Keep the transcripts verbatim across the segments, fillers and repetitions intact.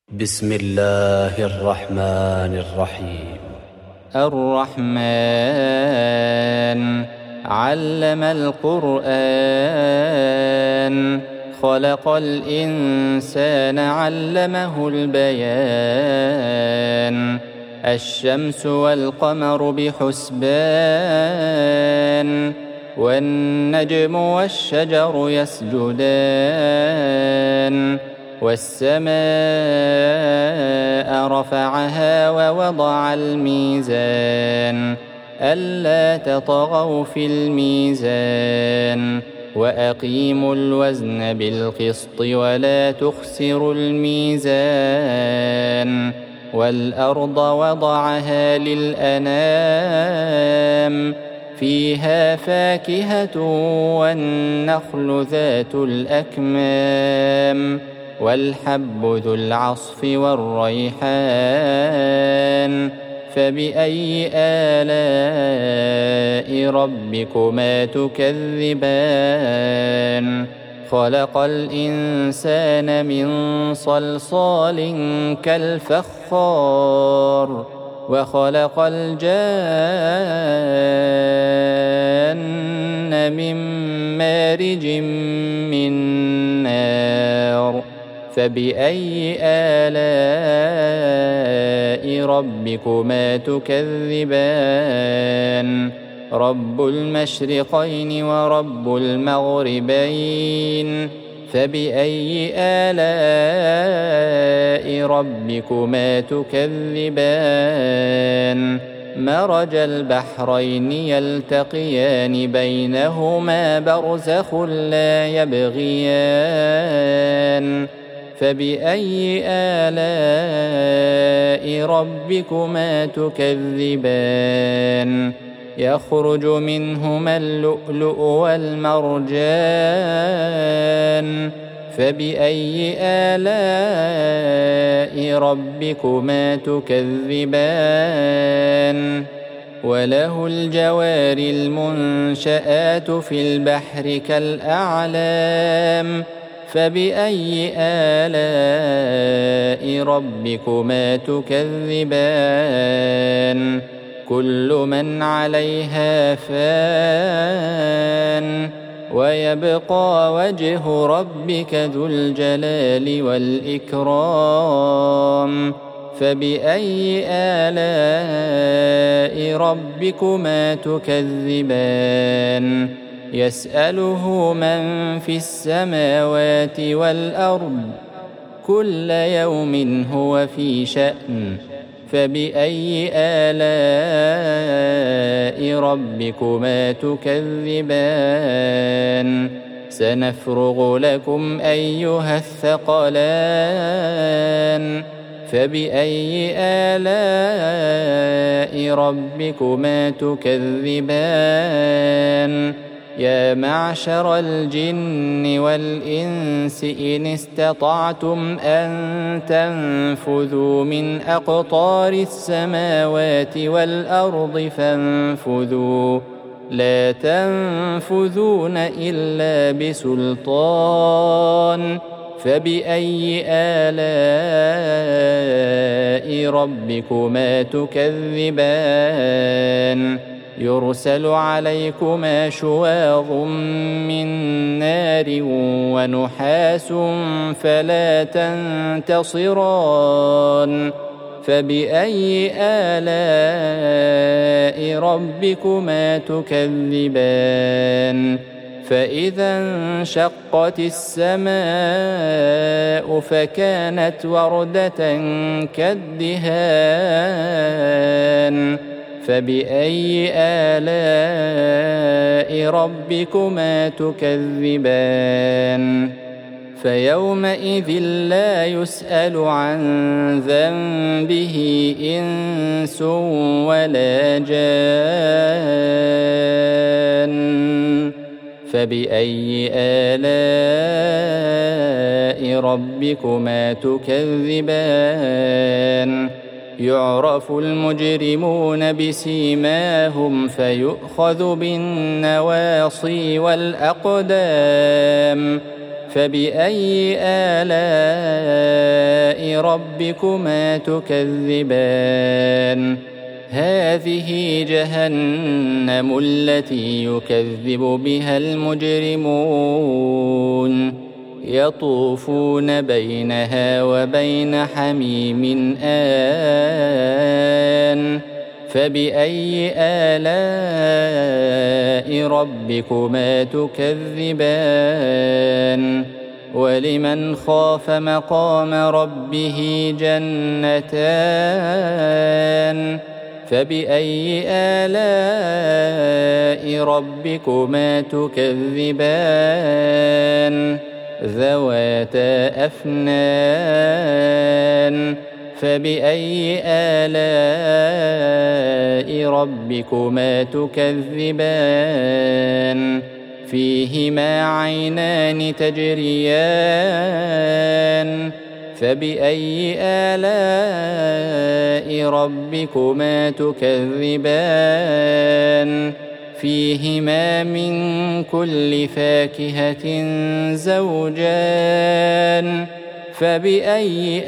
بسم الله الرحمن الرحيم. الرحمن علم القرآن خلق الإنسان علمه البيان الشمس والقمر بحسبان والنجم والشجر يسجدان والسماء رفعها ووضع الميزان ألا تطغوا في الميزان وأقيموا الوزن بالقسط ولا تخسروا الميزان والأرض وضعها للأنام فيها فاكهة والنخل ذات الأكمام والحب ذو العصف والريحان فبأي آلاء ربكما تكذبان خلق الإنسان من صلصال كالفخار وخلق الجان من مارج من نار فبأي آلاء ربكما تكذبان رب المشرقين ورب المغربين فبأي آلاء ربكما تكذبان مرج البحرين يلتقيان بينهما برزخ لا يبغيان فبأي آلاء ربكما تكذبان يخرج منهما اللؤلؤ والمرجان فبأي آلاء ربكما تكذبان وله الجوار المنشآت في البحر كالأعلام فبأي آلاء ربكما تكذبان كل من عليها فان ويبقى وجه ربك ذو الجلال والإكرام فبأي آلاء ربكما تكذبان يسأله من في السماوات والأرض كل يوم هو في شأن فبأي آلاء ربكما تكذبان سنفرغ لكم أيها الثقلان فبأي آلاء ربكما تكذبان يا معشر الجن والإنس إن استطعتم أن تنفذوا من أقطار السماوات والأرض فانفذوا لا تنفذون إلا بسلطان فبأي آلاء ربكما تكذبان يرسل عليكما شواظ من نار ونحاس فلا تنتصران فبأي آلاء ربكما تكذبان فإذا انشقت السماء فكانت وردة كالدهان فبأي آلاء ربكما تكذبان فيومئذ لا يسأل عن ذنبه إنس ولا جان فبأي آلاء ربكما تكذبان يعرف المجرمون بسيماهم فيؤخذ بالنواصي والأقدام فبأي آلاء ربكما تكذبان هذه جهنم التي يكذب بها المجرمون يطوفون بينها وبين حميم آن فبأي آلاء ربكما تكذبان ولمن خاف مقام ربه جنتان فبأي آلاء ربكما تكذبان ذواتا أفنان فبأي آلاء ربكما تكذبان فيهما عينان تجريان فبأي آلاء ربكما تكذبان فيهما من كل فاكهة زوجان فبأي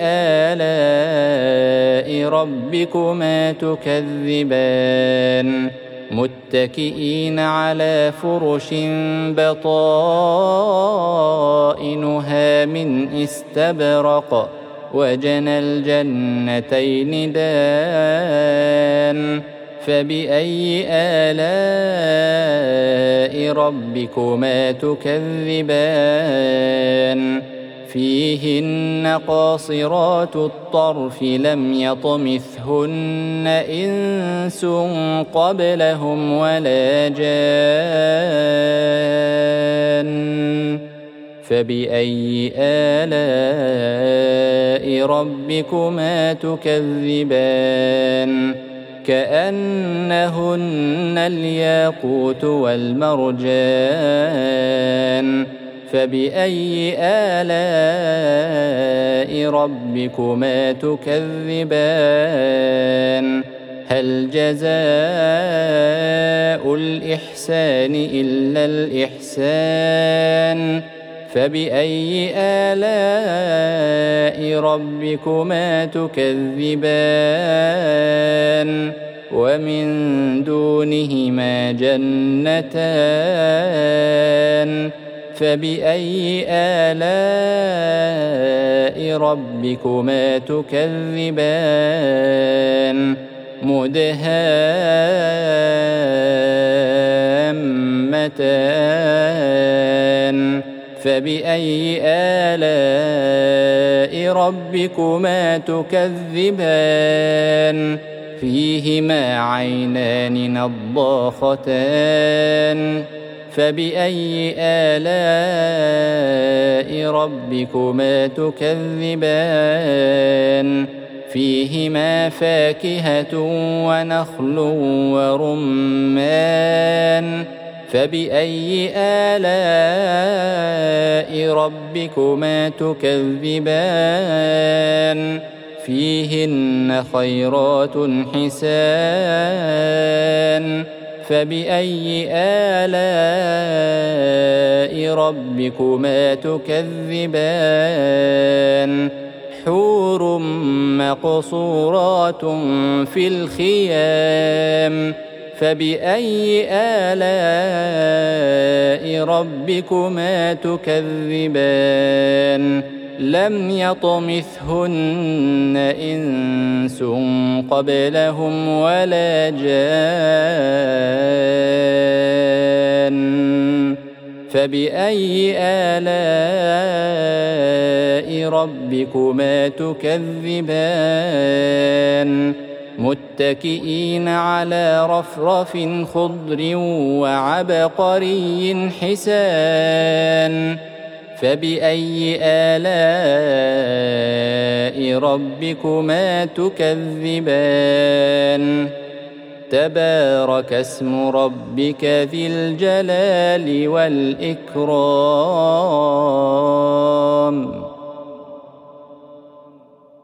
آلاء ربكما تكذبان متكئين على فرش بطائنها من استبرق وجنى الجنتين دان فبأي آلاء ربكما تكذبان فيهن قاصرات الطرف لم يطمثهن إنس قبلهم ولا جان فبأي آلاء ربكما تكذبان كأنهن الياقوت والمرجان فبأي آلاء ربكما تكذبان هل جزاء الإحسان إلا الإحسان فبأي آلاء ربكما تكذبان ومن دونهما جنتان فبأي آلاء ربكما تكذبان مدهامتان فبأي آلاء ربكما تكذبان فيهما عينان نضاختان فبأي آلاء ربكما تكذبان فيهما فاكهة ونخل ورمان فبأي آلاء ربكما تكذبان فيهن خيرات حسان فبأي آلاء ربكما تكذبان حور مقصورات في الخيام فبأي آلاء ربكما تكذبان لم يطمثهن إنس قبلهم ولا جان فبأي آلاء ربكما تكذبان متكئين على رفرف خضر وعبقري حسان فبأي آلاء ربكما تكذبان تبارك اسم ربك ذي الجلال والإكرام